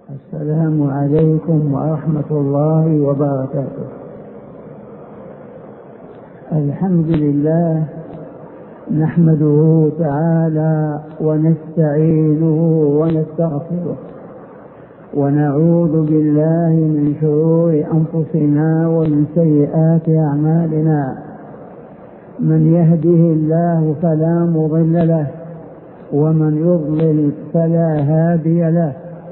السلام عليكم ورحمة الله وبركاته. الحمد لله نحمده تعالى ونستعينه ونستغفره ونعوذ بالله من شرور أنفسنا ومن سيئات أعمالنا. من يهده الله فلا مضل له ومن يضلل فلا هادي له،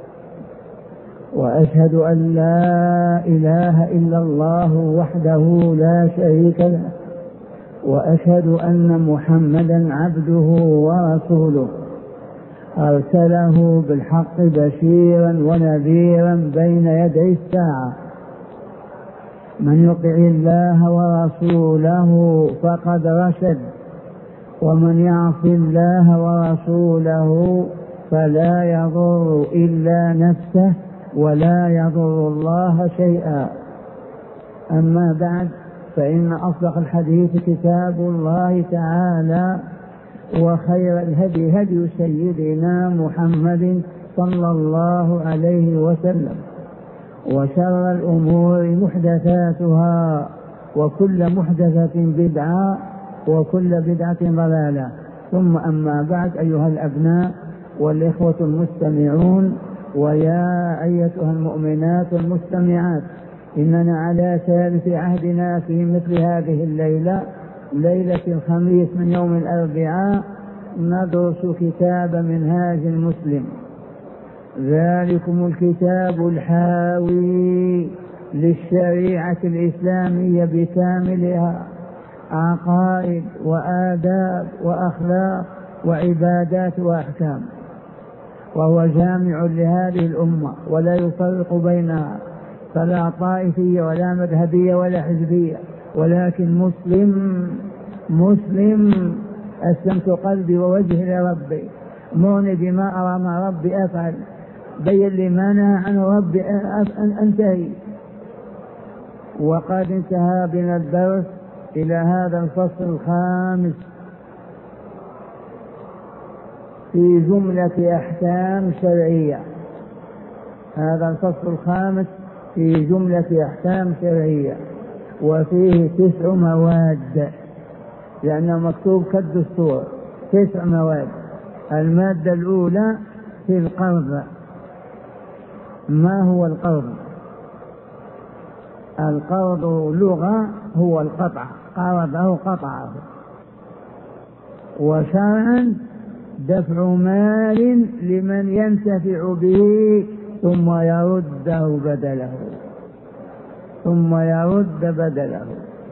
وأشهد أن لا إله إلا الله وحده لا شريك له، وأشهد أن محمدا عبده ورسوله أرسله بالحق بشيرا ونذيرا بين يدي الساعة. من يطع الله ورسوله فقد رشد، ومن يعص الله ورسوله فلا يضر إلا نفسه ولا يضر الله شيئا. أما بعد، فإن أصدق الحديث كتاب الله تعالى، وخير الهدي هدي سيدنا محمد صلى الله عليه وسلم، وشر الأمور محدثاتها، وكل محدثة بدعة، وكل بدعة ضلالة. ثم أما بعد، أيها الأبناء والإخوة المستمعون، ويا أيتها المؤمنات المستمعات، إننا على ثالث عهدنا في مثل هذه الليلة، ليلة الخميس من يوم الأربعاء، ندرس كتاب منهاج المسلم. ذلكم الكتاب الحاوي للشريعة الإسلامية بكاملها، عقائد وآداب وأخلاق وعبادات وأحكام، وهو جامع لهذه الأمة ولا يفرق بينها، فلا طائفية ولا مذهبية ولا حزبية، ولكن مسلم أسلمت قلبي ووجهي لربي، مرني بما أرى مع ربي أفعل، بين لي ما نهى عنه ربي أنتهي. وقد انتهى بنا الدرس إلى هذا الفصل الخامس في جملة أحكام شرعية. هذا الفصل الخامس في جملة أحكام شرعية، وفيه 9 مواد، لأنه مكتوب كالدستور 9 مواد. المادة الأولى في القرض. ما هو القرض؟ القرض لغة هو القطع، قرضه قطعه، وشرعا دفع مال لمن ينتفع به ثم يرد بدله.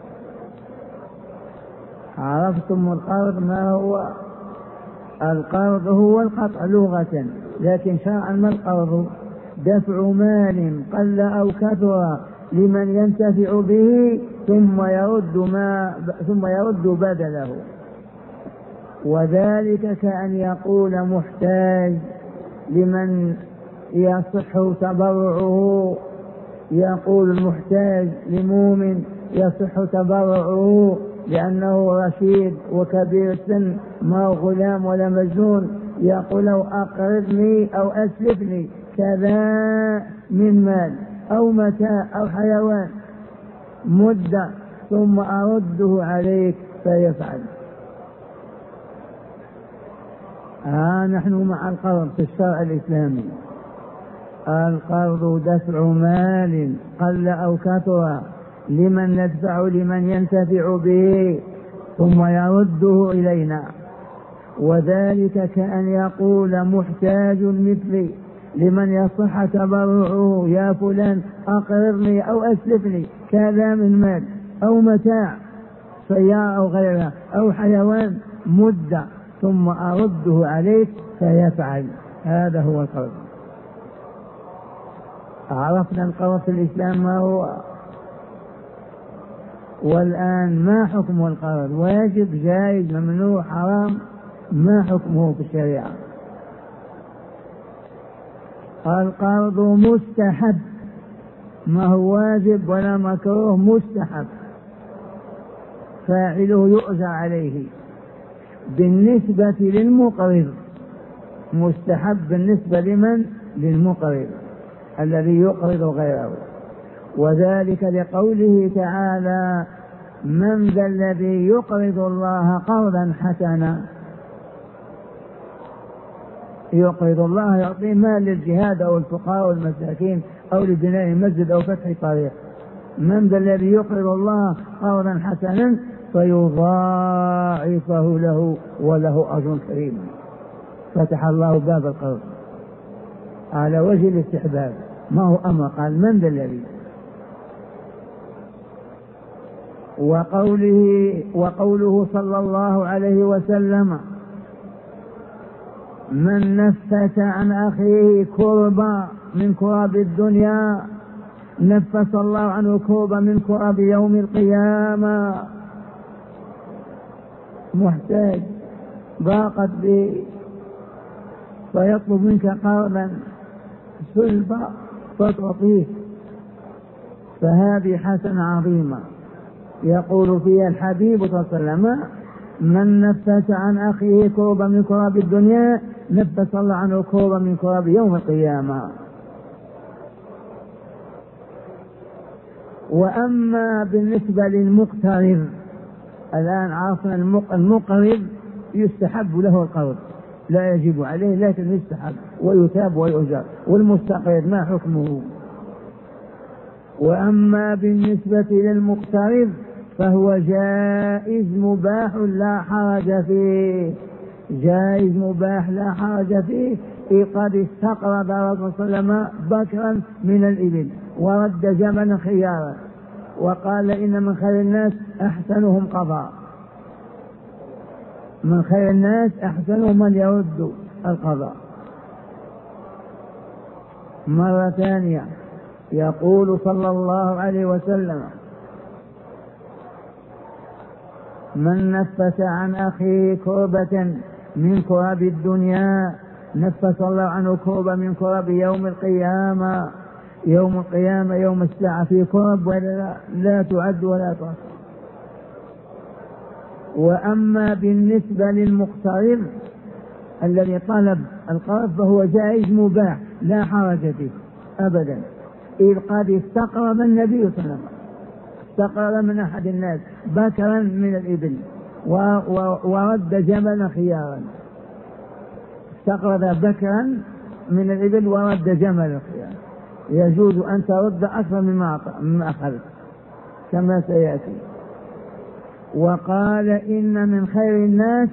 عرفتم القرض ما هو؟ القرض هو القطع لغة، لكن شرعا ما القرض؟ دفع مال قل أو كثر لمن ينتفع به ثم يرد بدله. وذلك كأن يقول محتاج لمن يصح تبرعه، يقول المحتاج لمؤمن يصح تبرعه لأنه رشيد وكبير السن، ما هو غلام ولا مجنون، يقول له أقرضني أو أسلفني كذا من مال أو متاع أو حيوان مدة ثم أرده عليك فيفعل. نحن مع القرض في الشرع الإسلامي. القرض دفع مال قل أو كثر لمن ندفع لمن ينتفع به ثم يرده إلينا. وذلك كأن يقول محتاج مثلي لمن يصح تبرعه، يا فلان أقرضني أو أسلفني كذا من مال أو متاع سيارة أو غيرها أو حيوان مدة ثم أرده عليك فيفعل. هذا هو القرض. عرفنا القرض في الإسلام ما هو. والآن ما حكم القرض؟ واجب، جائز، ممنوع، حرام؟ ما حكمه في الشريعة؟ القرض مستحب، ما هو واجب ولا مكروه، مستحب، فاعله يؤجر عليه. بالنسبة للمقرض مستحب بالنسبة لمن؟ للمقرض. الذي يقرض غيره. وذلك لقوله تعالى: من ذا الذي يقرض الله قرضا حسنا. يقرض الله يعطيه مال للجهاد أو الفقراء والمساكين أو لبناء مسجد أو فتح طريق. من ذا الذي يقرض الله قرضا حسنا فيضاعفه له وله أجر كريم. فتح الله باب القرض على وجه الاستحباب، ما هو أمر، قال من ذا الذي. وقوله صلى الله عليه وسلم: من نفس عن أخيه كربا من كرب الدنيا نفس الله عنه كربا من كرب يوم القيامة. محتاج ضاقت به فيطلب منك قرضا سلبا فتعطيه، فهذه حسنة عظيمة يقول فيها الحبيب صلى الله عليه وسلم: من نفس عن أخيه كربا من كرب الدنيا نفس الله عنه كربا من كرب يوم القيامة. وأما بالنسبة للمقترض، الآن عرفنا المقرض يستحب له القرض، لا يجب عليه لكن يستحب ويثاب ويؤجر. والمستقرض ما حكمه؟ وأما بالنسبة للمقترض فهو جائز مباح لا حرج فيه، جائز مباح لا حرج فيه. قد استقرض الرسول صلى الله عليه وسلم بكرا من الإبل ورد جملا خيارا وقال: إن من خير الناس أحسنهم قضاء. من خير الناس أحسنهم من يرد القضاء. مرة ثانية يقول صلى الله عليه وسلم: من نفس عن أخيه كربة من كرب الدنيا نفس الله عنه كربة من كرب يوم القيامة. يوم القيامة يوم الساعة في كرب لا تعد ولا تحصى. وأما بالنسبة للمقترض الذي طلب القرض فهو جائز مباح لا حرج فيه أبدا، إذ قد استقرض النبي صلى الله عليه وسلم، استقرض من أحد الناس بكرا من الإبل ورد جملا خيارا. استقرض بكرا من الإبل ورد جملا خيارا، يجوز أن ترد أكثر مما أخذت كما سيأتي. وقال: إن من خير الناس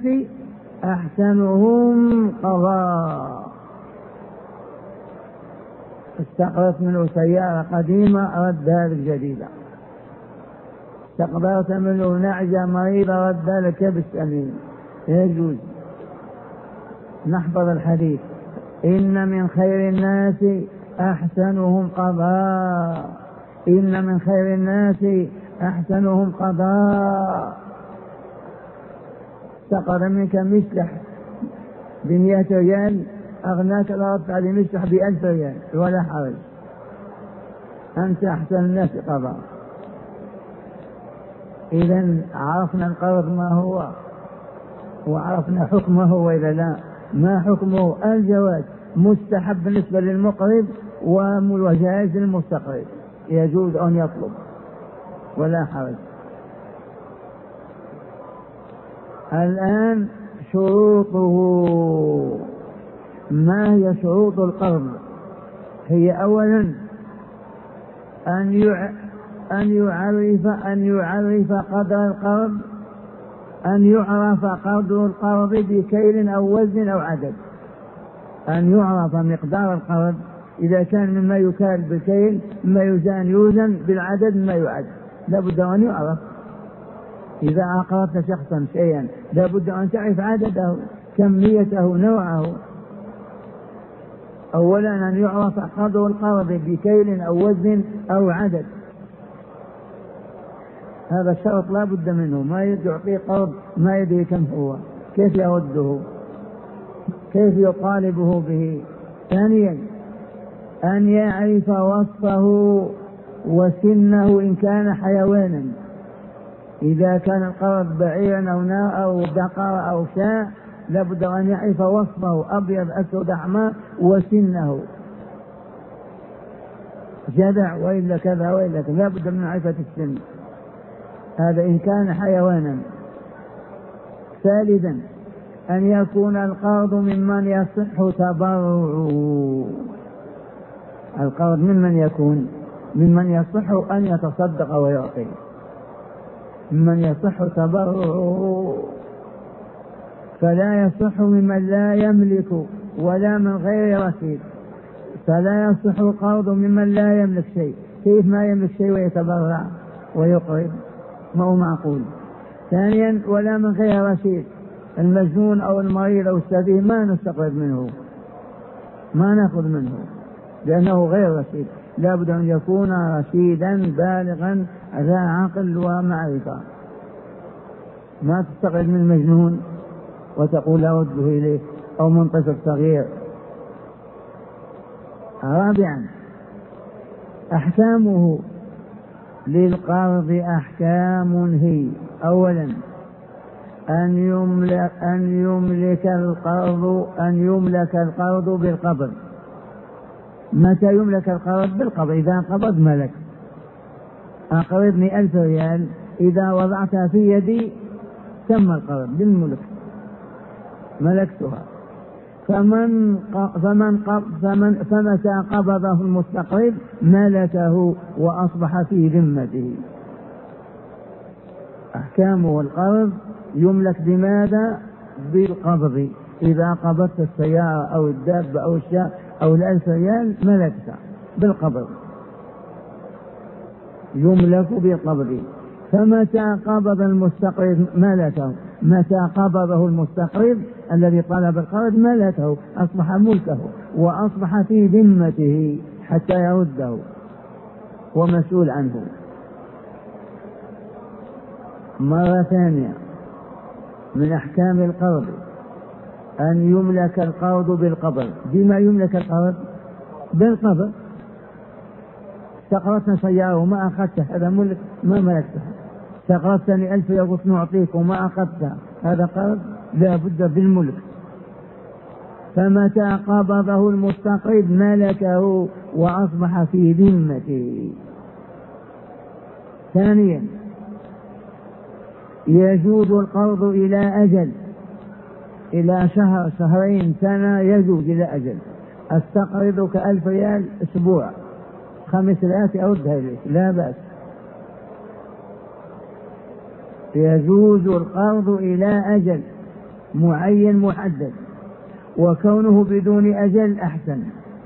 أحسنهم قضاء. استقرضت منه سيارة قديمة ردها بالجديدة، استقرضت منه نعجة مريضة ردها لكبس أمين، يجوز. نحفظ الحديث: إن من خير الناس أحسنهم قضاء، إن من خير الناس أحسنهم قضاء. استقرض منك مسلح ب100 ريال أغناك الرد على مسلح ب1000 ريال ولا حرج، أنت أحسن الناس قضاء. إذن عرفنا القرض ما هو وعرفنا حكمه، وإذا لا ما حكمه؟ الجواز، مستحب بالنسبة للمقرض وجائز للمستقرض، يجوز أن يطلب ولا حرج. الآن شروطه. ما هي شروط القرض؟ هي أولا أن يعرف قدر القرض، أن يعرف قدر القرض بكيل أو وزن أو عدد. أن يعرف مقدار القرض، إذا كان مما يكال بالكيل، مما يوزن بالعدد، مما يعد، لابد أن يعرف. إذا أقرضت شخصا شيئا لابد أن تعرف عدده، كميته، نوعه. أولا أن يعرف قدر القرض بكيل أو وزن أو عدد، هذا الشرط لا بد منه. ما يعطيه قرض ما يدري كم هو، كيف يرده، كيف يطالبه به. ثانيا أن يعرف وصفه وسنه إن كان حيوانا، إذا كان القرض بعيرا أو بقرة أو شاة لابد أن يعرف وصفه، أبيض أسود أحمر، وسنه. جدع وإلا كذا وإلا كذا، لا بد من معرفة السن، هذا إن كان حيوانا. ثالثا أن يكون القرض ممن يصح تبرعه. القرض ممن يكون؟ ممن يصح أن يتصدق ويعطي، ممن يصح تبرعه، فلا يصح ممن لا يملك ولا من غير رشيد، فلا يصح القرض ممن لا يملك شيء. كيف ما يملك شيء ويتبرع ويقرض؟ ما هو معقول. ثانيا ولا من غير رشيد، المجنون أو المريض أو السفيه ما نستقرض منه، ما نأخذ منه لأنه غير رشيد، لا بد أن يكون رشيدا بالغا ذا عقل ومعرفة. ما تستقرض من مجنون وتقول أرده إليه أو من طفل صغير. رابعا أحكامه للقرض أحكام هي: أولا أن يملك القرض بالقبض. متى يملك القرض؟ بالقبض. إذا قبض ملك. أقرضني 1000 ريال، إذا وضعتها في يدي تم القرض بالملك، ملكتها. فمتى قبضه المستقرض ملكه وأصبح في ذمته. أحكامه: القرض يملك بماذا؟ بالقبض. إذا قبضت السيارة أو الدابة أو الشاة أو 1000 ريال ملكتها بالقبض، يملك بالقبض. فمتى قبض المستقرض ملكه، متى قبضه المستقرض الذي طلب القرض ملكه، أصبح ملكه وأصبح في ذمته حتى يرده ومسؤول عنه. مرة ثانية من أحكام القرض أن يملك القرض بالقبض. بما يملك القرض؟ بالقبض. استقرضتنا سيارة وما أخذتها، هذا ملك، ما ملكتها. استقرضتني 1000 يقول نعطيك وما أخذتها، هذا قرض، لا بد بالملك. فمتى قبضه المستقرض ملكه وأصبح في ذمته. ثانيا يجوز القرض إلى أجل، إلى شهر، شهرين، سنة، يجوز إلى أجل. أستقرضك 1000 ريال أسبوع، 5 ريالات أردها إليك، لا بأس. يجوز القرض إلى أجل معين محدد، وكونه بدون أجل أحسن،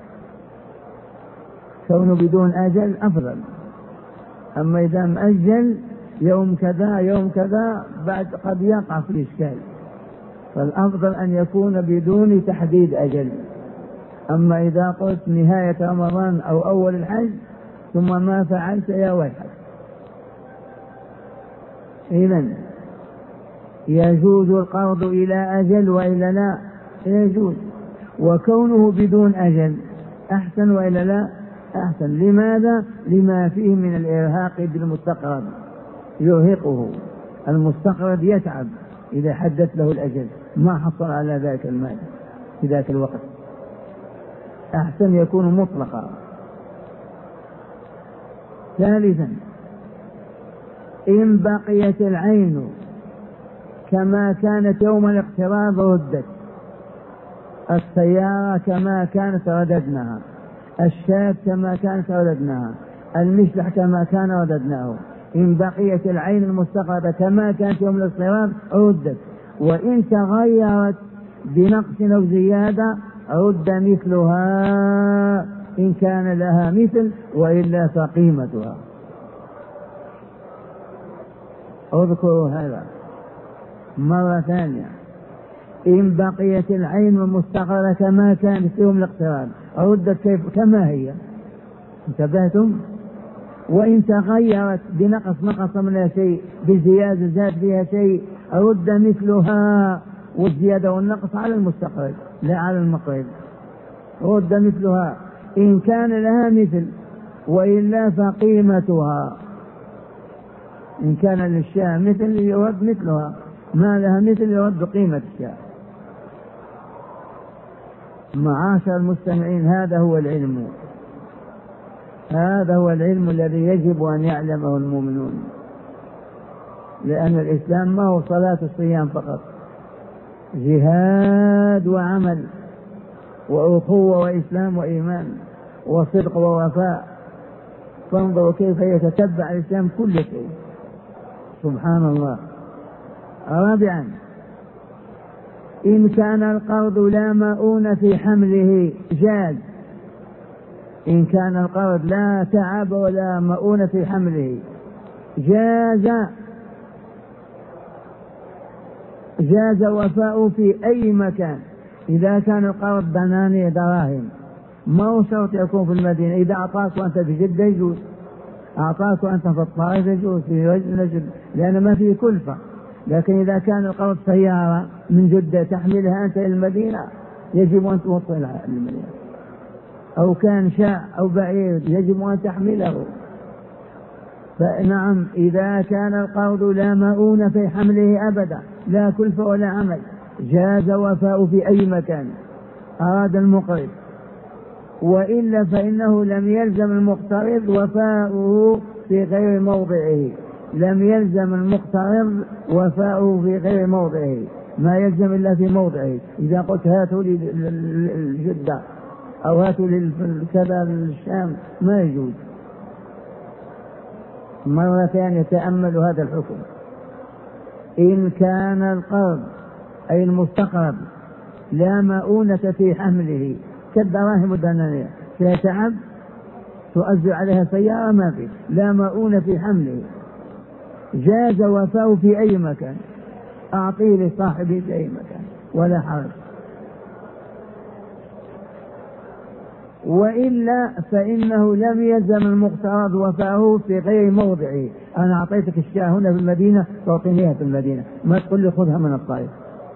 كونه بدون أجل أفضل. أما إذا مأجل يوم كذا يوم كذا بعد قد يقع في إشكال، فالأفضل أن يكون بدون تحديد أجل. أما إذا قلت نهاية رمضان أو أول الحج ثم ما فعلت يا ويحك. إذن يجوز القرض إلى أجل وإلا لا؟ يجوز. وكونه بدون أجل أحسن وإلا لا؟ أحسن. لماذا؟ لما فيه من الإرهاق بالمستقرض، يرهقه المستقرض، يتعب إذا حدث له الأجل، ما حصل على ذاك المال في ذاك الوقت. أحسن يكون مطلقا. ثالثا إن بقيت العين كما كانت يوم الاقتراض ردت. السيارة كما كانت رددناها، الشاة كما كانت رددناها، المشلح كما كان رددناه. إن بقيت العين المستقرضة كما كانت يوم الاقتراض ردت، وإن تغيرت بنقص أو زيادة رد مثلها إن كان لها مثل، وإلا فقيمتها. اذكروا هذا مرة ثانية. إن بقيت العين المستقرة كما كانت يوم الاقتراض ردت كيف كما هي، انتبهتم؟ وإن تغيرت بنقص نقص منها شيء، بزيادة زاد فيها شيء، رد مثلها، والزيادة والنقص على المستقرض لا على المقرض. رد مثلها إن كان لها مثل، وإلا فقيمتها. إن كان للشاة مثل يرد مثلها، ما لها مثل يرد قيمة الشاة. معاشر المستمعين، هذا هو العلم، هذا هو العلم الذي يجب أن يعلمه المؤمنون، لأن الإسلام ما هو صلاة الصيام فقط، جهاد وعمل وأخوة وإسلام وإيمان وصدق ووفاء. فانظروا كيف يتتبع الإسلام كل شيء، سبحان الله. رابعا، إن كان القرض لا مؤونة في حمله جاز. إن كان القرض لا تعب ولا مؤونة في حمله جاز وفاء في أي مكان. إذا كان القرض دنانير دراهم ما هو شرط يكون في المدينة، إذا أعطاك وأنت في جدة يجوز، أعطاك وأنت في الطائف يجوز، في نجد، لأن ما فيه كلفة. لكن إذا كان القرض سيارة من جدة تحملها أنت إلى المدينة يجب أن توصلها للمدينة، أو كان شاء أو بعير يجب أن تحمله. فنعم إذا كان القرض لا مؤونة في حمله أبدا، لا كلفة ولا عمل، جاز وفاء في أي مكان أراد المقرض. وإلا فإنه لم يلزم المقترض وفاؤه في غير موضعه، لم يلزم المقترض وفاؤه في غير موضعه، ما يلزم إلا في موضعه. إذا قلت هاتوا لي الجدة أو هاتوا لي كذا الشام ما يجوز. مرة ثانية تأملوا هذا الحكم. إن كان القرض أي المستقرض لا مؤونة في حمله كالدراهم الدنانير، فيها تعب تؤجر عليها سيارة ما في، لا مؤونة في حمله، جاز وفاء في أي مكان، أعطيه لصاحبه في أي مكان ولا حرج. وإلا فإنه لم يلزم المقترض وفاءه في غير موضعه. أنا أعطيتك الشاة هنا في المدينة تعطينيها في المدينة، ما تقول لي خذها من الطائف،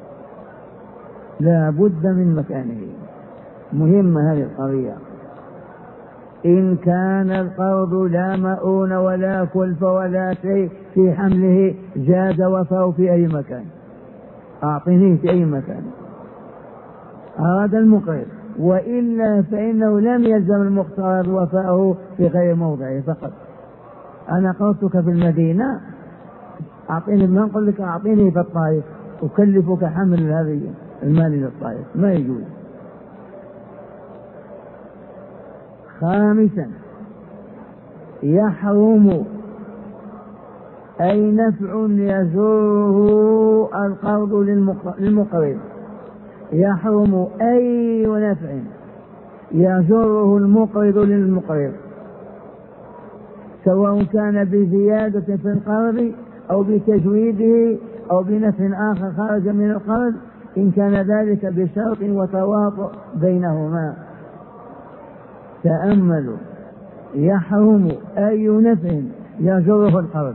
لا بد من مكانه. مهمة هذه القضية. إن كان القرض لا مؤون ولا كلفة ولا شيء في حمله جاز وفاء في أي مكان، أعطنيه في أي مكان أراد المقرض. وإلا فإنه لم يلزم المقترض وفاءه في غير موضعه فقط. أنا قرضتك في المدينة أعطيني، ما نقول لك أعطيني في الطائف أكلفك حمل هذه المال للطائف، ما يجوز. خامسا، يحرم أي نفع يزوره القرض للمقرض، يحرم أي نفع يزوره المقرض للمقرض، سواء كان بزيادة في القرض أو بتجويده أو بنفع آخر خارج من القرض، إن كان ذلك بشرط وتواطؤ بينهما. تأملوا، يحرم أي نفع يجره القرض.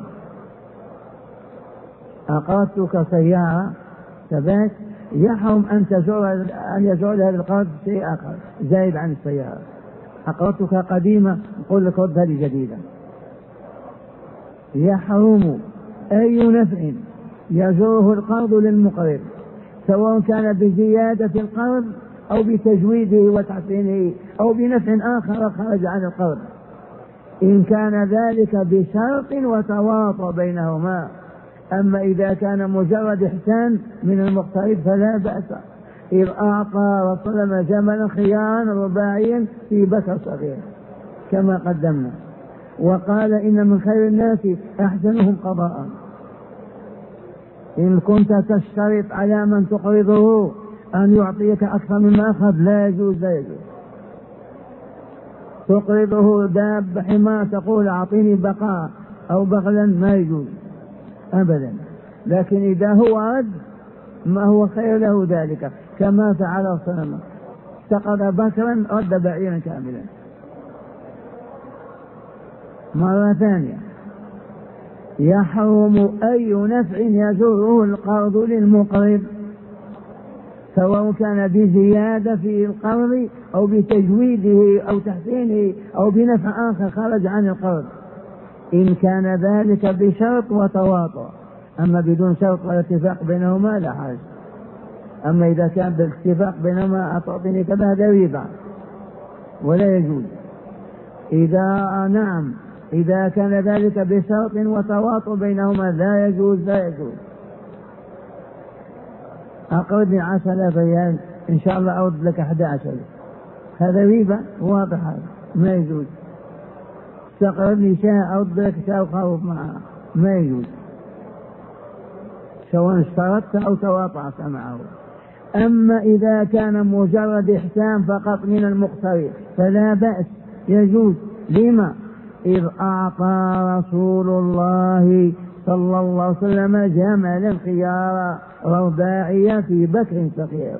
أقرضتك سيارة ثبات، يحرم أن يجر هذا القرض شيء آخر زائد عن السيارة. أقرضتك قديمة نقول لك ردها لي جديدة. يحرم أي نفع يجره القرض للمقرض، سواء كان بزيادة القرض أو بتجويده وتحسينه أو بنفع آخر خرج عن القرض، إن كان ذلك بشرط وتواطؤ بينهما. أما إذا كان مجرد إحسان من المقترض فلا بأس، إذ أعطى وسلم جملا خيارا رباعيا في بكر صغير كما قدمنا، وقال إن من خير الناس أحسنهم قضاء. إن كنت تشترط على من تقرضه أن يعطيك أكثر مما أخذ لا يجوز، لا يجوز. تقرضه داب حمار تقول أعطيني بقاء أو بغلا، ما يجوز أبدا. لكن إذا هو رد ما هو خير له ذلك، كما فعل صنما استقر بكرا رد بعيرا كاملا. مرة ثانية، يحرم أي نفع يجره القرض للمقرض، سواء كان بزيادة في القرض أو بتجويده أو تحسينه أو بنفع آخر خرج عن القرض، إن كان ذلك بشرط وتواطؤ. أما بدون شرط ولا اتفاق بينهما لا حرج. أما إذا كان بالاتفاق بينهما أعطيني كذا هذا ربا ولا يجوز. إذا كان ذلك بشرط وتواطؤ بينهما لا يجوز. أقرضني 10,000 ريال إن شاء الله أرد لك 11، هذا ريبة واضح، هذا ما يجوز. تقرضني شاة أرد لك شاة وخروف معها، ما يجوز، سواء اشترطت أو تواطعت معه. أما إذا كان مجرد إحسان فقط من المقترض فلا بأس، يجوز. لما؟ إذ أعطى رسول الله صلى الله عليه وسلم جملا خيارا رباعيا في بكر صغير،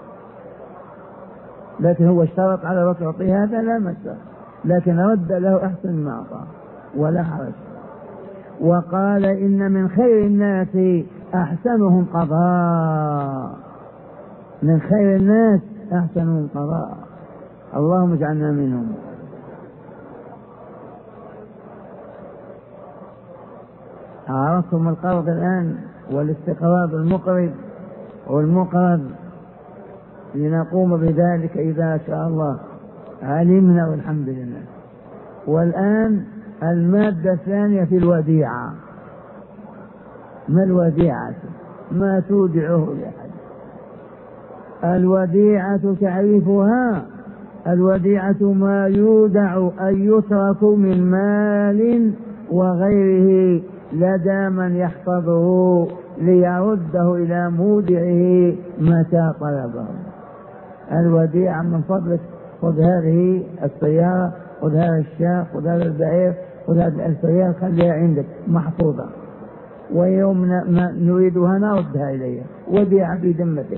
لكن هو اشترط على رفع هذا لا مسألة، لكن رد له أحسن ما أعطاه ولا حرج. وقال إن من خير الناس أحسنهم قضاء، من خير الناس أحسنهم قضاء، اللهم اجعلنا منهم. عرفتم القرض الآن والاستقراض المقرض والمقرض، لنقوم بذلك إذا شاء الله علمنا والحمد لله. والآن المادة الثانية في الوديعة. ما الوديعة؟ ما تودعه لأحد. الوديعة تعريفها: الوديعة ما يودع أن يترك من مال وغيره لدى من يحفظه ليرده إلى مودعه متى طلبه. الوديعة من فضلك خذ هذه السيارة، خذ هذا الشاة، خذ هذا البعير، خذ هذه السيارة، خليها عندك محفوظة، ويوم ما نريدها نردها إليها، وديعة في ذمتك.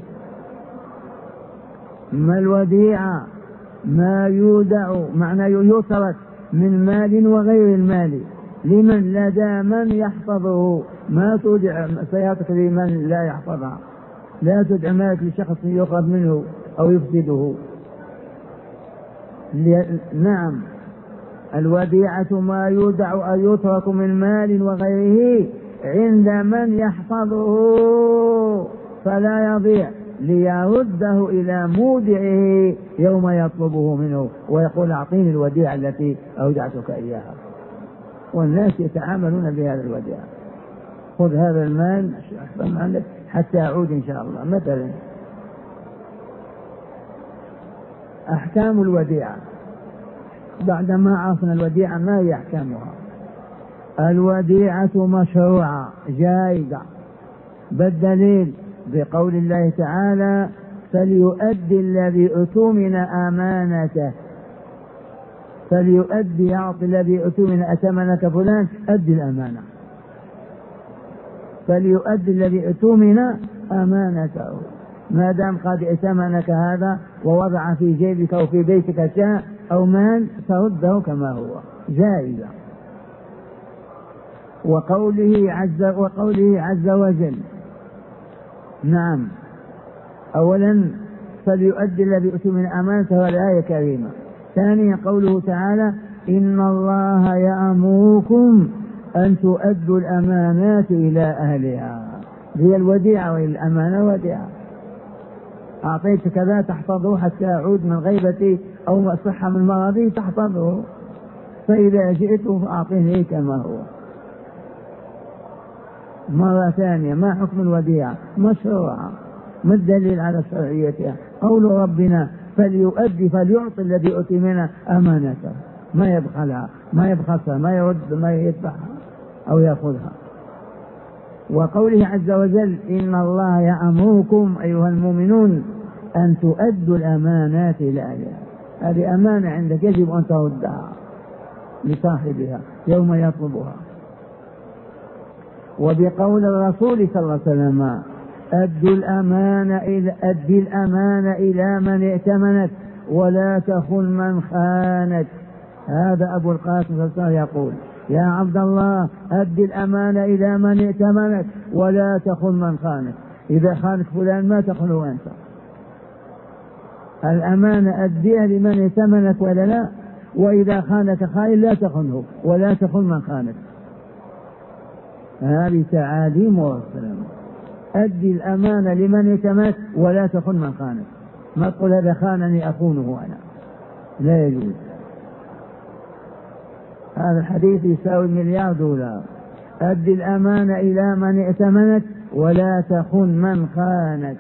ما الوديعة؟ ما يودع، معنى يترك من مال وغير المال لمن لدى من يحفظه. ما تودع سيارتك لمن لا يحفظها، لا تدع مالك لشخص يؤخذ منه أو يفسده. نعم، الوديعة ما يودع أن يترك من مال وغيره عند من يحفظه فلا يضيع ليرده إلى مودعه يوم يطلبه منه ويقول أعطيني الوديعة التي أودعتك إياها. والناس يتعاملون بهذا الوديعة. خذ هذا المال حتى أعود إن شاء الله. مثلا أحكام الوديعة، بعدما عرفنا الوديعة ما هي أحكامها. الوديعة مشروعة جائزة بالدليل بقول الله تعالى: فليؤدي الذي اؤتمن أمانته، فليؤدي، يعطي الذي اؤتمن أتمنك فلان، أدي الأمانة، فليؤدي الذي اؤتمن أمانته. ما دام قد ائتمنك هذا ووضع في جيبك أو في بيتك شيء أو مال فرده كما هو، جائزة. وقوله عز وجل، نعم، أولا فليؤدي الذي اؤتمن أمانته، الآية كريمة. ثانيا قوله تعالى: إن الله يأمركم أن تؤدوا الأمانات إلى أهلها. هي الوديعة والأمانة وديعة. أعطيتك كذا تحفظه حتى أعود من غيبتي أو صحة من مرضي تحفظه، فإذا جئت فأعطيه كما هو. مرة ثانية، ما حكم الوديعة؟ مشروعة. ما الدليل على شرعيتها؟ قول ربنا: فليؤدي، فليعطي الذي أؤتمن أمانته، ما يبخلها، ما يبخسها، ما يرد، ما يدفعها أو يأخذها. وقوله عز وجل: إن الله يأمركم أيها المؤمنون أن تؤدوا الأمانات إلى أهلها. هذه أمانة عندك يجب أن تردها لصاحبها يوم يطلبها. وبقول الرسول صلى الله عليه وسلم: أدي الأمانة إلى من ائتمنك ولا تخن من خانك. هذا أبو القاسم صلى الله عليه وسلم يقول: يا عبد الله، أدي الأمانة إلى من ائتمنك ولا تخن من خانك. إذا خانك فلان ما تخنه أنت. الأمانة أديها لمن ائتمنك ولا لا، وإذا خانك خائن لا تخنه ولا تخن من خانك. هذه تعاليم ورسول. أدي الأمانة لمن ائتمنك ولا تخن من خانك. ما تقول هذا خانني أخونه أنا، لا يجوز. هذا الحديث يساوي $1,000,000,000. أد الأمانة إلى من ائتمنك ولا تخن من خانك.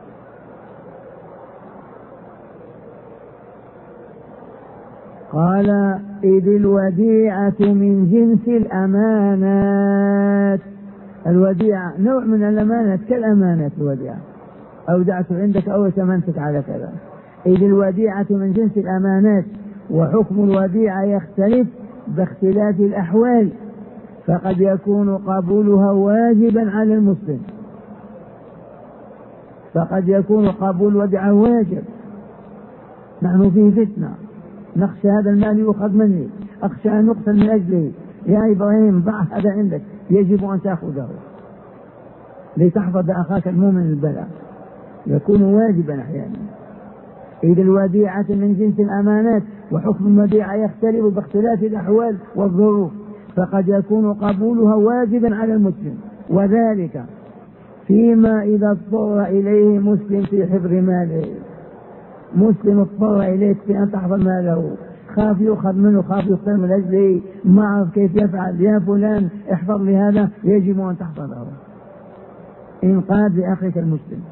قال إذ الوديعة من جنس الأمانات. الوديعة نوع من الأمانات كالأمانة. الوديعة أودعت عندك أو ائتمنتك على كذا. إذ الوديعة من جنس الأمانات وحكم الوديعة يختلف باختلاف الأحوال، فقد يكون قبولها واجبا على المسلم. فقد يكون قبول الوديعة واجب. نحن في فتنة، نخشى هذا المال يؤخذ مني، أخشى أن نقتل من أجله. يا إبراهيم ضع هذا عندك، يجب أن تأخذه لتحفظ أخاك المؤمن البلاء. يكون واجبا أحيانا. إذا الوديعة من جنس الأمانات وحكم الوديعة يختلف باختلاف الأحوال والظروف، فقد يكون قبولها واجبا على المسلم، وذلك فيما إذا اضطر إليه مسلم في حفظ ماله. مسلم اضطر إليك في أن تحفظ ماله، خاف يؤخذ منه، خاف يقتل من أجله، ما عرف كيف يفعل، يا فلان احفظ لي هذا، يجب أن تحفظه إنقاذ لأخيك المسلم.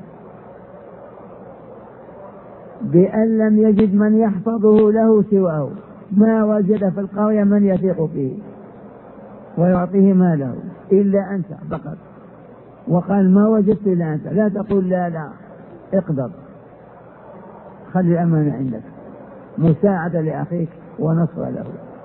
بأن لم يجد من يحفظه له سواه، ما وجد في القرية من يثق فيه ويعطيه ماله إلا أنت فقط، وقال ما وجدت إلا أنت، لا تقول لا اقدر، خلي الأمانة عندك، مساعدة لأخيك ونصر له.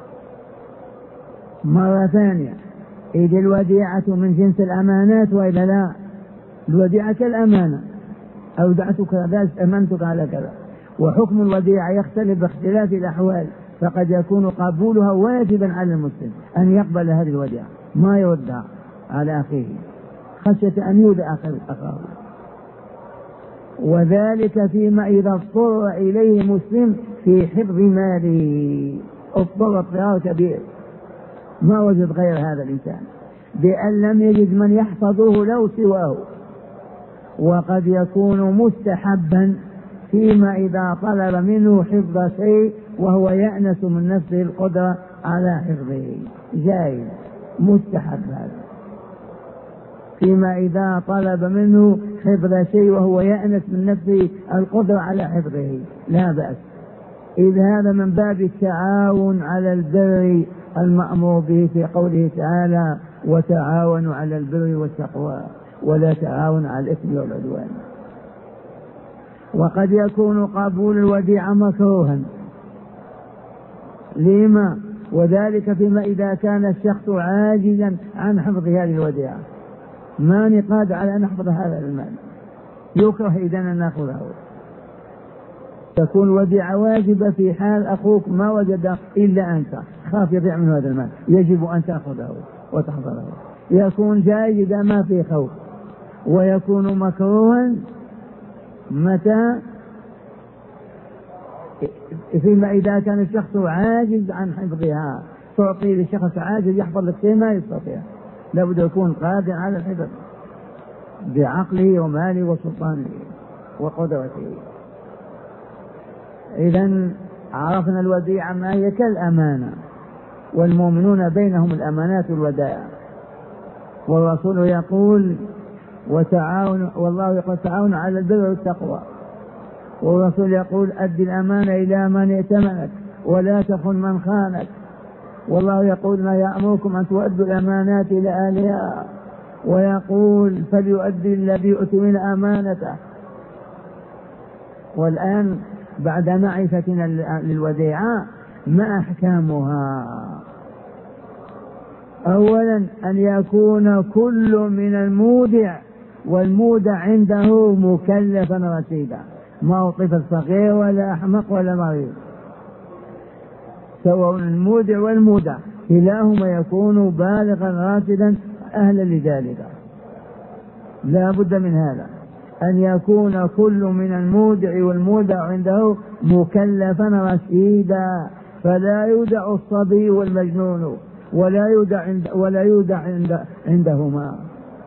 مرة ثانية، إذ الوديعة من جنس الأمانات وإذا لا، الوديعة كالأمانة، أودعتك هذا، أمنتك على كذا، وحكم الوديعة يختلف باختلاف الأحوال، فقد يكون قبولها واجبا على المسلم أن يقبل هذه الوديعة، ما يودع على أخيه خشية أن يودع أخاه. وذلك فيما إذا اضطر إليه مسلم في حفظ ماله، اضطر اضطرار كبير ما وجد غير هذا الإنسان، بأن لم يجد من يحفظه له سواه. وقد يكون مستحبا فيما إذا طلب منه حفظ شيء وهو يأنس من نفسه القدرة على حفظه، جائز مستحب هذا، فيما إذا طلب منه حفظ شيء وهو يأنس من نفسه القدرة على حفظه لا بأس، إذ هذا من باب التعاون على البر المأمور به في قوله تعالى وتعاونوا على البر والتقوى ولا تعاون على الإثم والعدوان. وقد يكون قبول الوديعة مكروها، لما؟ وذلك فيما إذا كان الشخص عاجزا عن حفظ هذه الوديعة، ما نقاد على أن نحفظ هذا المال، يكره إذا أن نأخذه. تكون وديعة واجبة في حال أخوك ما وجد إلا أنت، خاف يضيع من هذا المال، يجب أن تأخذه وتحفظه. يكون جائز إذا ما في خوف، ويكون مكروها متى؟ فيما إذا كان الشخص عاجز عن حفظها، تعطي لشخص عاجز يحفظ لك شيء ما يستطيع، لابد يكون قادر على الحفظ بعقله وماله وسلطانه وقدرته. إذن عرفنا الوديعة ما هي كالأمانة، والمؤمنون بينهم الأمانات والودائع، والرسول يقول والله يقول تعاونوا على البر والتقوى، والرسول يقول أد الأمانة إلى من ائتمنك ولا تخن من خانك، والله يقول ما يأمركم أن تؤدوا الأمانات إلى أهلها، ويقول فليؤدي الذي أؤتمن أمانته. والآن بعد معرفتنا للوديعة ما أحكامها؟ أولا أن يكون كل من المودع والمودع عنده مكلفا رشيدا، ما هو طفل صغير ولا أحمق ولا مريض، سواء المودع والمودع كلاهما يكون بالغا راشدا أهلا لذلك. لا بد من هذا، أن يكون كل من المودع والمودع عنده مكلفا رشيدا، فلا يودع الصبي والمجنون ولا يودع عندهما.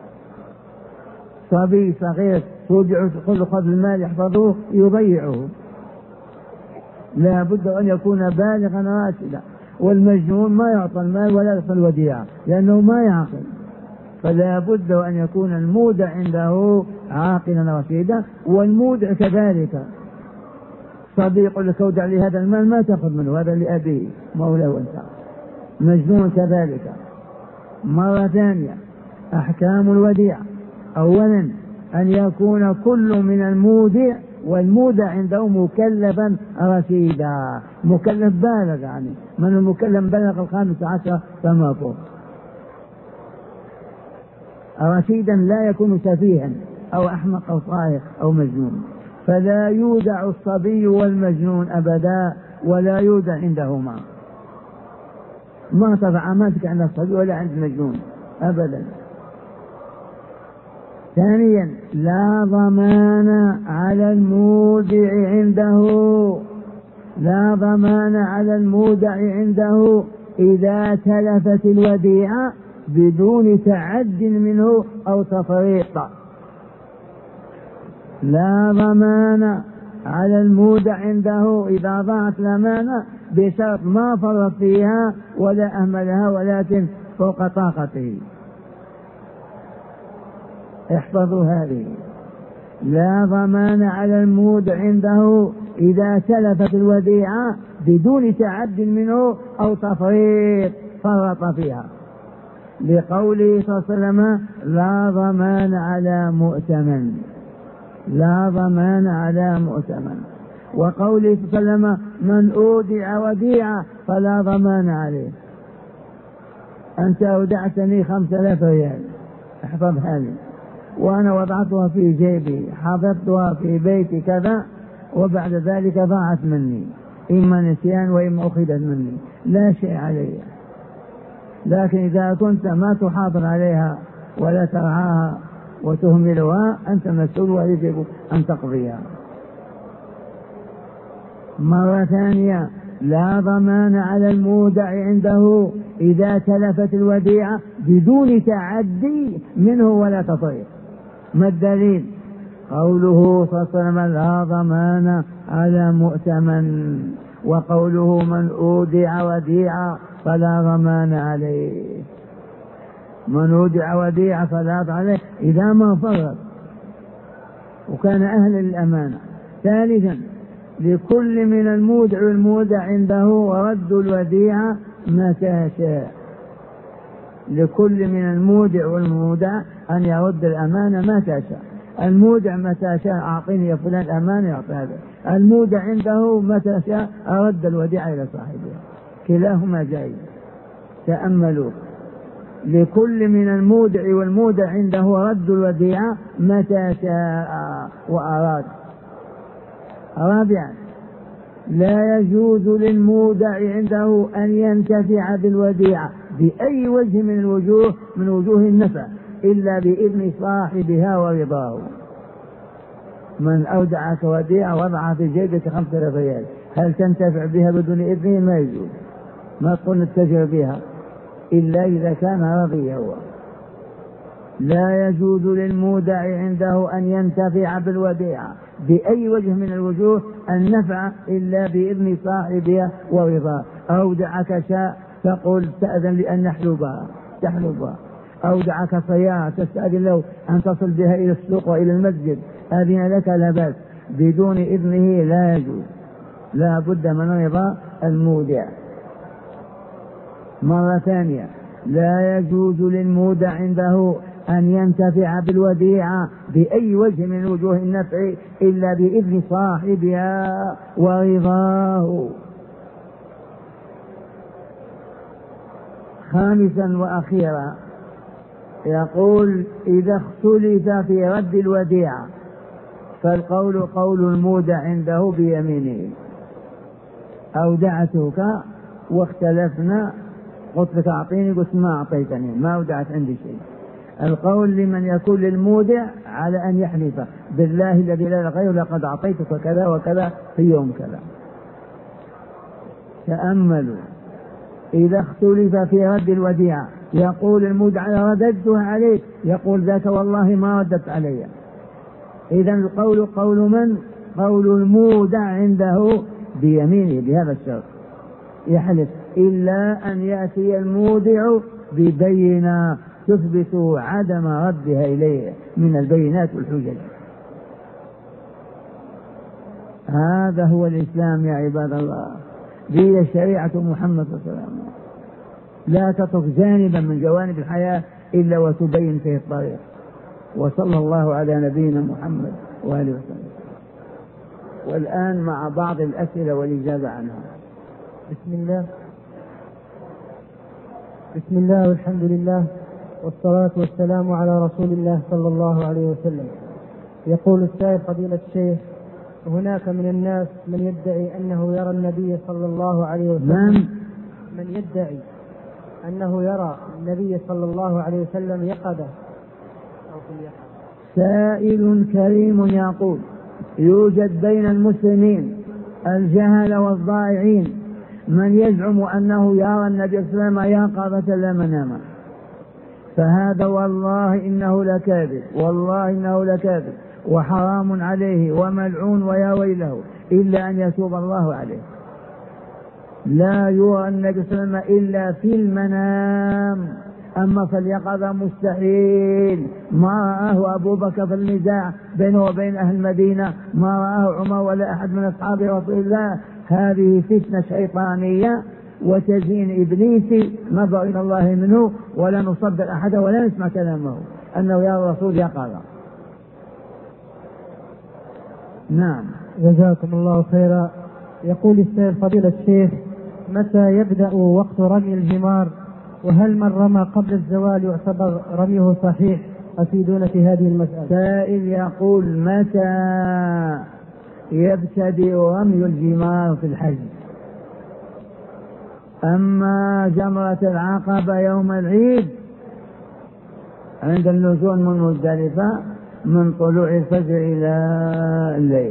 صبي صغير تودع كل خذ المال يحفظوه يضيعه، لا بد أن يكون بالغا راشدا. والمجنون ما يعطى المال ولا يعطى الوديعة لأنه ما يعقل، فلا بد أن يكون المودع عنده عاقلا رشيدا، والمودع كذلك. صديق لك اودع لي هذا المال ما تأخذ منه، هذا لأبيه مولاه وانت. مجنون كذلك. مرة ثانية أحكام الوديعة: أولا أن يكون كل من المودع والمودع عنده مكلفا رشيدا، مكلف بالغ، يعني من المكلف بلغ 15 فما فوق. رشيدا لا يكون سفيها أو أحمق أو صائغ أو مجنون، فلا يودع الصبي والمجنون أبدا، ولا يودع عندهما. ما تضع أمانتك عند الصبي ولا عند المجنون أبدا. ثانيا لا ضمان على المودع عنده، لا ضمان على المودع عنده إذا تلفت الوديعة بدون تعد منه أو تفريط. لا ضمان على المودع عنده إذا ضاعت الأمانة بشرط ما فرط فيها ولا أهملها ولكن فوق طاقته. احفظوا هذه: لا ضمان على المودع عنده إذا تلفت الوديعة بدون تعد منه أو تفريط فرط فيها، لقوله صلى الله عليه وسلم: لا ضمان على مؤتمن، لا ضمان على مؤتمن. وقوله صلى الله عليه وسلم: من أودع وديعة فلا ضمان عليه. أنت أودعتني 5000 ريال، احفظ هذه، وأنا وضعتها في جيبي، حفظتها في بيتي كذا، وبعد ذلك ضاعت مني، إما نسيان وإما أخذت مني، لا شيء علي. لكن إذا كنت ما تحافظ عليها ولا ترعاها وتهملها أنت مسؤول ويجب أن تقضيها. مرة ثانية لا ضمان على المودع عنده إذا تلفت الوديعة بدون تعدي منه ولا تفريط. ما الدليل؟ قوله صلى الله عليه وسلم: لا ضمان على مؤتمن، وقوله: من أودع وديعة فلا ضمان عليه. من أودع وديعة فلا ضمان عليه إذا ما فرط وكان أهلا للأمانة. ثالثا لكل من المودع والمودع عنده رد الوديعة متى شاء، لكل من المودع والمودع أن يرد الأمانة متى شاء. المودع متى شاء أعطيني يا فلان الأمانة يعطي هذا، المودع عنده متى شاء أرد الوديعة إلى صاحبها، كلاهما جائز. تأملوا: لكل من المودع والمودع عنده رد الوديعة متى شاء وأراد. رابعا لا يجوز للمودع عنده أن ينتفع بالوديعة بأي وجه من الوجوه من وجوه النفع إلا بإذن صاحبها ورضاه. من أودعك وديعة وضعها في جيبك 5 ريال، هل تنتفع بها بدون إذنه؟ ما يجوز، ما تقول نتجر بها إلا إذا كان رضي هو. لا يجوز للمودع عنده أن ينتفع بالوديعة بأي وجه من الوجوه النفع إلا بإذن صاحبها ورضاه. أودعك شاء تقول تأذن لأن نحلبها تحلبها، أودعك سيارة تستأذن له أن تصل بها إلى السوق وإلى المسجد، أذن لك لا بأس، بدون إذنه لا يجوز، لا بد من رضا المودع. مرة ثانية لا يجوز للمودع عنده أن ينتفع بالوديعة بأي وجه من وجوه النفع إلا بإذن صاحبها ورضاه. خامسا وأخيرا يقول: إذا اختلف في رد الوديعة فالقول قول المودع عنده بيمينه. أودعتك واختلفنا، قلت لك أعطيني، قلت ما أعطيتني، ما أودعت عندي شيء. القول لمن يكون للمودع على أن يحلف بالله الذي لا إله غيره لقد أعطيتك كذا وكذا في يوم كذا. تأملوا: إذا اختلف في رد الوديعة يقول المودع رددتها عليك، يقول ذاك والله ما ردت علي. إذا القول قول من؟ قول المودع عنده بيمينه بهذا الشرط، يحلف إلا أن يأتي المودع ببينة تثبت عدم ردها إليه من البينات والحجج. هذا هو الإسلام يا عباد الله، هي شريعة محمد صلى الله عليه وسلم. لا تترك جانبا من جوانب الحياة إلا وتبين فيه الطريق. وصلى الله على نبينا محمد وآله وسلم. والآن مع بعض الأسئلة والإجابة عنها. بسم الله والحمد لله والصلاة والسلام على رسول الله صلى الله عليه وسلم. يقول السائل فضيلة الشيخ: هناك من الناس من يدعي أنه يرى النبي صلى الله عليه وسلم من يدعي أنه يرى النبي صلى الله عليه وسلم يقظة أو في اليقظة. سائل كريم يقول: يوجد بين المسلمين الجهل والضائعين من يزعم أنه يرى النبي صلى الله عليه وسلم يقظة لا مناما، فهذا والله إنه لكاذب، والله إنه لكاذب وحرام عليه وملعون ويا ويله إلا أن يتوب الله عليه. لا يرى النبي صلى الله عليه وسلم إلا في المنام، أما في اليقظة مستحيل. ما رآه أبو بكر في النزاع بينه وبين أهل المدينة، ما رآه عمر ولا أحد من أصحاب رسول الله. هذه فتنة شيطانية وتزيين إبليسي نظر إلى الله منه، ولا نصدق أحدا ولا نسمع كلامه أنه يا رسول يقظة. نعم. جزاكم الله خيرا. يقول السائل فضيلة الشيخ: متى يبدأ وقت رمي الجمار؟ وهل من رمى قبل الزوال يعتبر رميه صحيح؟ أفيدونا في هذه المسألة. سائل يقول: متى يبتدئ رمي الجمار في الحج؟ أما جمرة العقبة يوم العيد عند النزول من مزدلفة من طلوع الفجر إلى الليل،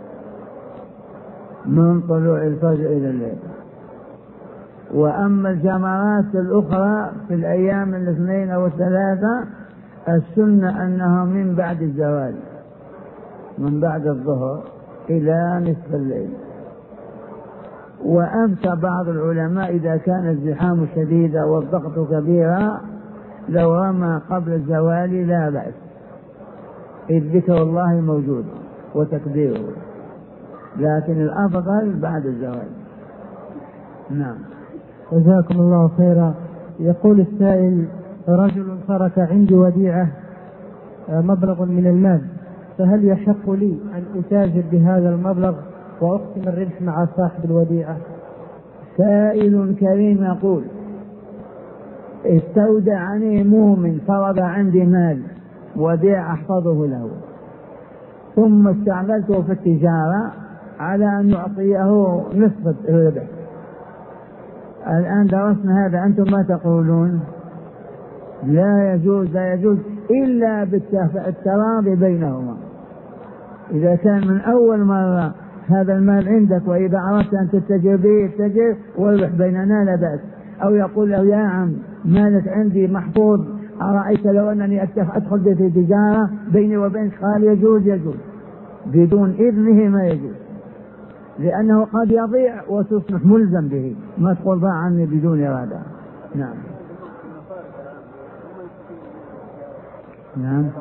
من طلوع الفجر إلى الليل. وأما الجمرات الأخرى في الأيام الاثنين أو الثلاثة السنة أنها من بعد الزوال، من بعد الظهر إلى نصف الليل. وأفتى بعض العلماء إذا كان الزحام شديدا والضغط كبيرا لو رمى قبل الزوال لا بأس، إذ ذكر الله موجود وتكبيره، لكن الأفضل بعد الزوال. نعم. جزاكم الله خيرا. يقول السائل: رجل ترك عندي وديعة مبلغ من المال، فهل يحق لي أن أتاجر بهذا المبلغ وأقسم الربح مع صاحب الوديعة؟ سائل كريم يقول: استودعني مؤمن فرض عندي مال وديعة أحفظه له، ثم استعملته في التجارة على أن يعطيه نصف الربح. الآن درسنا هذا، أنتم ما تقولون؟ لا يجوز، لا يجوز إلا بالتراضي بينهما. إذا كان من أول مرة هذا المال عندك وإذا أردت أن تتجر به اتجر والربح بيننا لا بأس، أو يقول له: يا عم مالك عندي محفوظ، أرأيت لو أنني أدخل في تجارة بيني وبينك؟ قال: يجوز. يجوز بدون إذنه ما يجوز، لأنه قد يضيع وتصبح ملزم به، ما تقول ضاع عني بدون إرادة. نعم. نعم.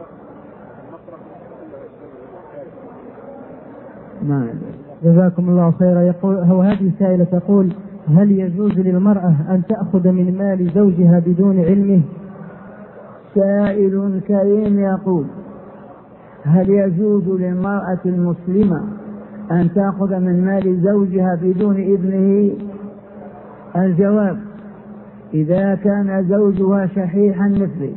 نعم. جزاكم الله خيرا. يقول هذه سائلة تقول: هل يجوز للمرأة أن تأخذ من مال زوجها بدون علمه؟ سائل كريم يقول: هل يجوز للمرأة المسلمة أن تأخذ من مال زوجها بدون إذنه؟ الجواب: إذا كان زوجها شحيحا مثلي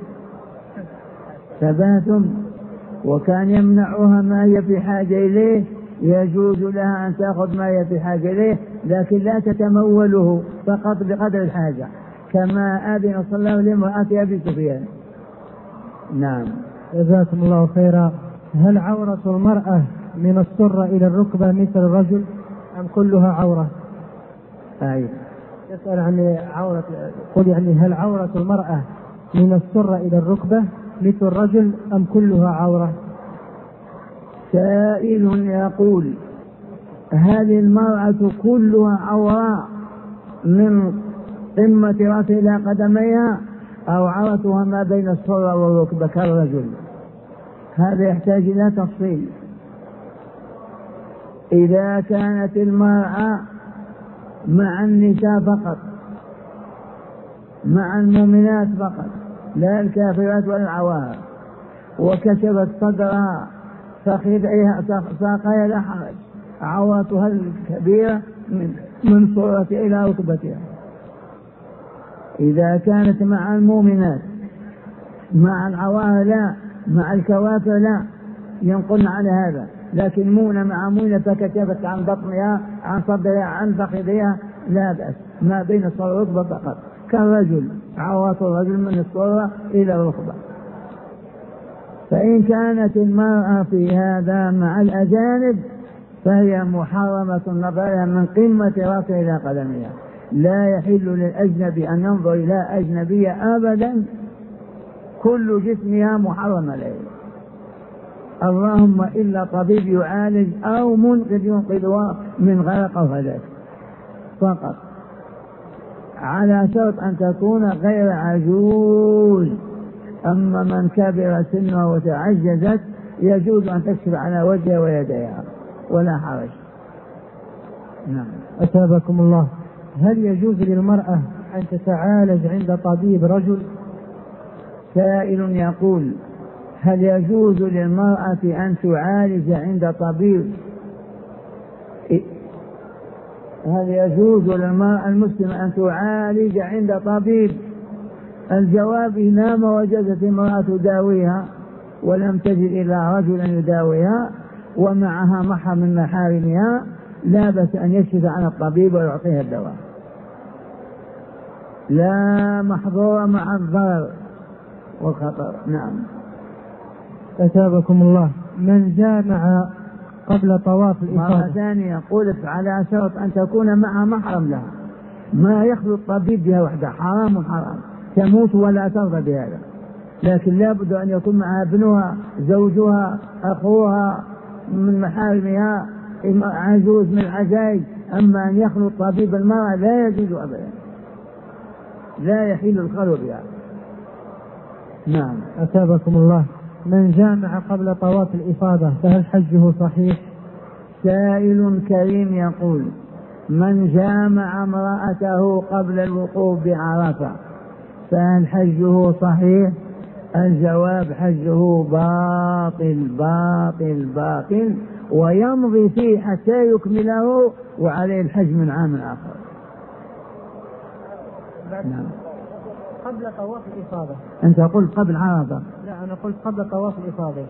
ثبات وكان يمنعها ما هي في حاجة إليه يجوز لها أن تأخذ ما هي في حاجة إليه، لكن لا تتموله فقط بقدر الحاجة، كما أذن صلى الله عليه لامرأة أبي سفيان. نعم. جزاكم الله خيرا. هل عورة المرأة من السرة إلى الركبة مثل الرجل أم كلها عورة؟ يسأل عن عورة، قل يعني هل عورة المرأة من السرة إلى الركبة مثل الرجل أم كلها عورة؟ سائل يقول: هل المرأة كلها عوراء من قمة رأسه إلى قدميها أو عرتها ما بين الصرة والركبة كالرجل. هذا يحتاج إلى تفصيل. إذا كانت المرأة مع النساء فقط، مع المؤمنات فقط، لا الكافرات ولا العواهر، وكشفت صدرها فخذها ساقها لا حرج، عورتها الكبيرة من صورة إلى ركبتها. إذا كانت مع المؤمنات، مع العواهر لا، مع الكوافر لا، ينقلن على هذا. لكن مؤمنة مع مؤمنة فكشفت عن بطنها، عن صدرها، عن فخذها، لا بأس، ما بين الصورة والركبة فقط كالرجل، عورات الرجل من الصورة إلى الركبة. فإن كانت المرأة في هذا مع الأجانب فهي محرمة النظر من قمة رأسها إلى قدمها. لا يحل للأجنبي أن ينظر إلى أجنبية أبدا، كل جسمها محرم عليه، اللهم إلا طبيب يعالج أو منقذ ينقذها من غرق أو هلاك فقط، على شرط أن تكون غير عجوز. أما من كبر سنه وتعجزت يجوز أن تكشف على وجهها ويديها ولا حرج. نعم. أثابكم الله. هل يجوز للمرأة أن تتعالج عند طبيب رجل؟ سائل يقول: هل يجوز للمرأة أن تعالج عند طبيب؟ هل يجوز للمرأة المسلمة أن تعالج عند طبيب؟ الجواب: لا، ما وجدت امرأة تداويها ولم تجد إلا رجلا يداويها ومعها محرم من محارمها، لا بأس أن يكشف عن الطبيب ويعطيها الدواء، لا محظور مع الضرر والخطر. نعم. أثابكم الله. من جامع قبل طواف الإفاضة. مرة ثانية قلت على شرط أن تكون مع محرم لها، ما يخلو الطبيب بها وحده، حرام حرام، تموت ولا ترضى بهذا. لكن لا بد أن يكون معها ابنها، زوجها، أخوها من محارمها، عجوز من العجائز. أما أن يخلو الطبيب المرأة لا يجوز أبدا، لا يحل الخلو بها. نعم. أثابكم الله. من جامع قبل طواف الإفاضة فهل حجه صحيح؟ سائل كريم يقول: من جامع امرأته قبل الوقوف بعرفة فهل حجه صحيح؟ الجواب: حجه باطل باطل باطل، ويمضي فيه حتى يكمله، وعليه الحج من عام آخر. نعم. قبل طواف الإفاضة. أنت قلت قبل عرفة. لا، أنا قلت قبل طواف الإفاضة.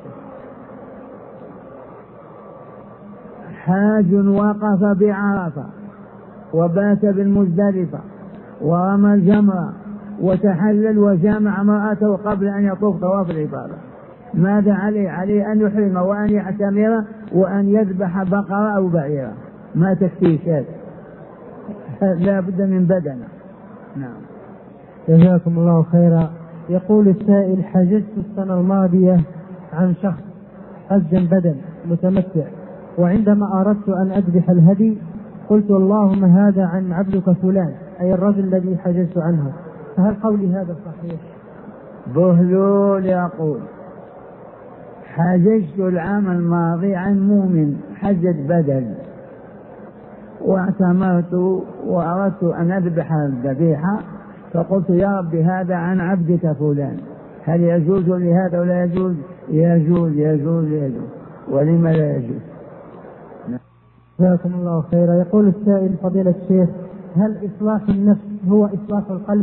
حاج وقف بعرفة وبات بالمزدلفة ورمى الجمرة وتحلل وجامع امرأته قبل أن يطوف طواف الإفاضة، ماذا عليه؟ عليه أن يحرم وأن يعتمر وأن يذبح بقرة أو بعيرة، ما تكفيه شيء، لا بد من بدنه. نعم. جزاكم الله خيرا. يقول السائل: حججت السنة الماضية عن شخص حجا بدن متمتع، وعندما أردت أن أذبح الهدي قلت: اللهم هذا عن عبدك فلان، أي الرجل الذي حججت عنه، فهل قولي هذا صحيح؟ بهلول يقول: حججت العام الماضي عن مؤمن حجة بدن واعتمرت وأردت أن أذبح الذبيحة، فقلت: يا رب هذا عن عبدك فلان، هل يجوز لهذا ولا يجوز؟ يجوز يجوز يجوز، ولم لا يجوز؟ جزاكم الله خيرا. يقول السائل: فضيلة الشيخ، هل إصلاح النفس هو إصلاح القلب؟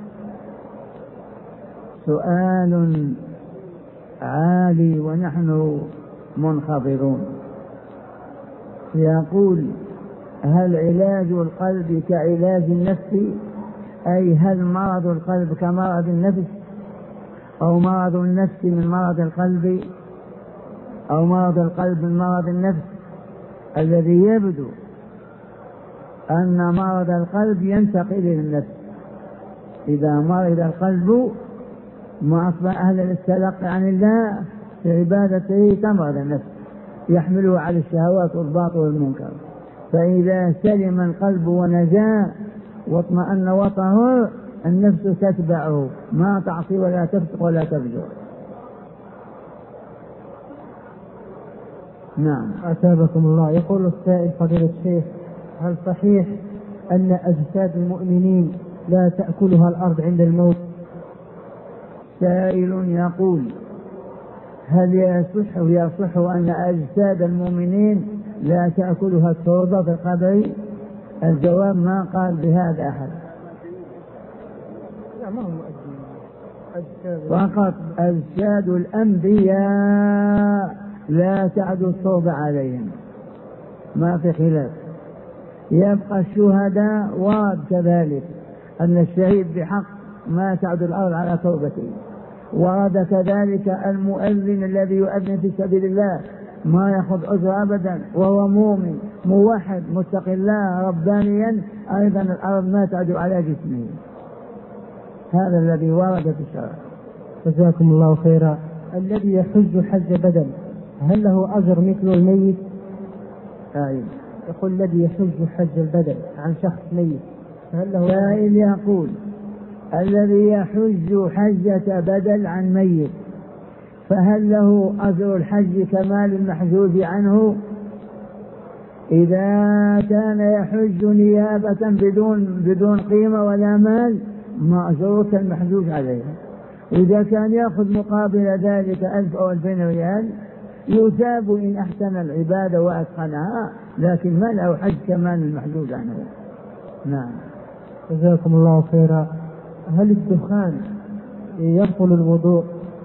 سؤال عالي ونحن منخفضون. يقول: هل علاج القلب كعلاج النفس؟ أي هل مرض القلب كمرض النفس، أو مرض النفس من مرض القلب، أو مرض القلب من مرض النفس؟ الذي يبدو أن مرض القلب ينتقل إلى النفس، إذا مرض القلب ما أصبح أهل للتلقي عن الله في عبادته تمرض النفس، يحمله على الشهوات والباطل والمنكر. فإذا سلم القلب ونجا واطمأن وطهر النفس تتبعه، ما تعصي ولا تفسق ولا تفجر. نعم. أثابكم الله. يقول السائل فضيلة الشيخ: هل صحيح أن أجساد المؤمنين لا تأكلها الأرض عند الموت؟ سائل يقول: هل يصح أن أجساد المؤمنين لا تأكلها التربة في القبر؟ الجواب: ما قال بهذا أحد، فقط أجساد الأنبياء لا تعدو التربة عليهم، ما في خلاف. يبقى الشهداء ورد كذلك أن الشهيد بحق ما تعدو الأرض على تربته، ورد كذلك المؤذن الذي يؤذن في سبيل الله ما يأخذ أجر أبدا وهو مؤمن موحد متقي الله ربانيا، أيضا الأرض ما تعدو على جسمه. هذا الذي ورد في الشرع. جزاكم الله خيرا. الذي يحج حج بدل هل له أجر مثل الميت؟ يقول: الذي يحج حج البدل عن شخص ميت هل له؟ سائل يقول: الذي يحج حجة بدل عن ميت فهل له أجر الحج كمال المحجوز عنه؟ إذا كان يحج نيابة بدون قيمة ولا مال ما أجره كالمحجوز عليه، وإذا كان يأخذ مقابل ذلك 1000 أو 2000 ريال يثاب إن أحسن العبادة وأتقنها، لكن ما له حج كمال المحجوز عنه. نعم. جزاكم الله خيرا. هل الدخان يبطل الوضوء؟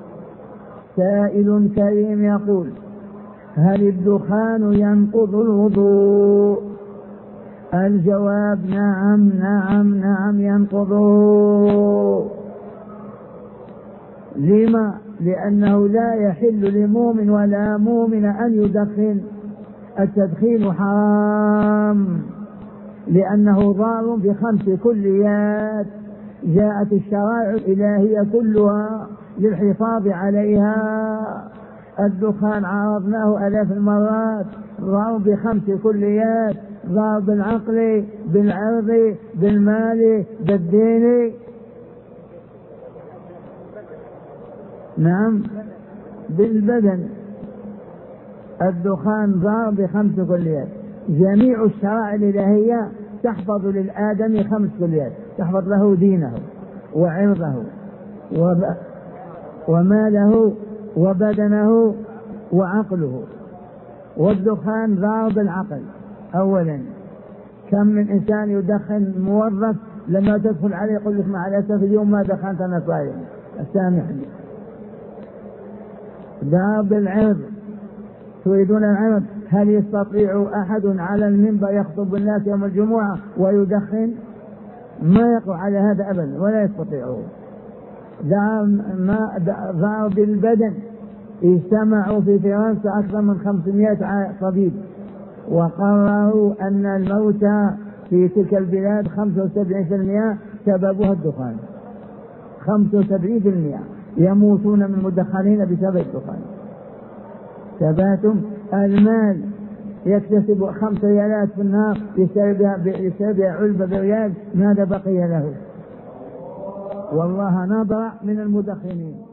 سائل كريم يقول: هل الدخان ينقض الوضوء؟ الجواب: نعم نعم نعم ينقضه. لما؟ لأنه لا يحل لمؤمن ولا مؤمن أن يدخن، التدخين حرام لأنه ضار ب5 كليات جاءت الشرائع الإلهية كلها للحفاظ عليها. الدخان عرضناه 1000 المرات، ضار ب5 كليات: ضار بالعقل بالعرض بالمال بالدين. نعم بالبدن. الدخان ضار ب5 كليات. جميع الشرائع الإلهية تحفظ للآدم 5 كليات، تحفظ له دينه وعرضه وماله وبدنه وعقله. والدخان ضار بالعقل. أولا كم من إنسان يدخن موظف لما تدخل عليه يقول لك: مع الأسف اليوم ما دخنت أنا صايم سامحني. ضار بالعرض. تريدون العرض؟ هل يستطيع أحد على المنبر يخطب الناس يوم الجمعة ويدخن؟ ما يقع على هذا أبدا ولا يستطيعه. ضار بالبدن. اجتمعوا في فرنسا أكثر من 500 طبيب وقرروا أن الموتى في تلك البلاد 75% سببها الدخان. 75% يموتون من المدخنين بسبب الدخان. ثباتم. المال يكتسب 5 ريالات في النهار يشتري بها علبة بريال، ماذا بقي له؟ والله نضرع من المدخنين.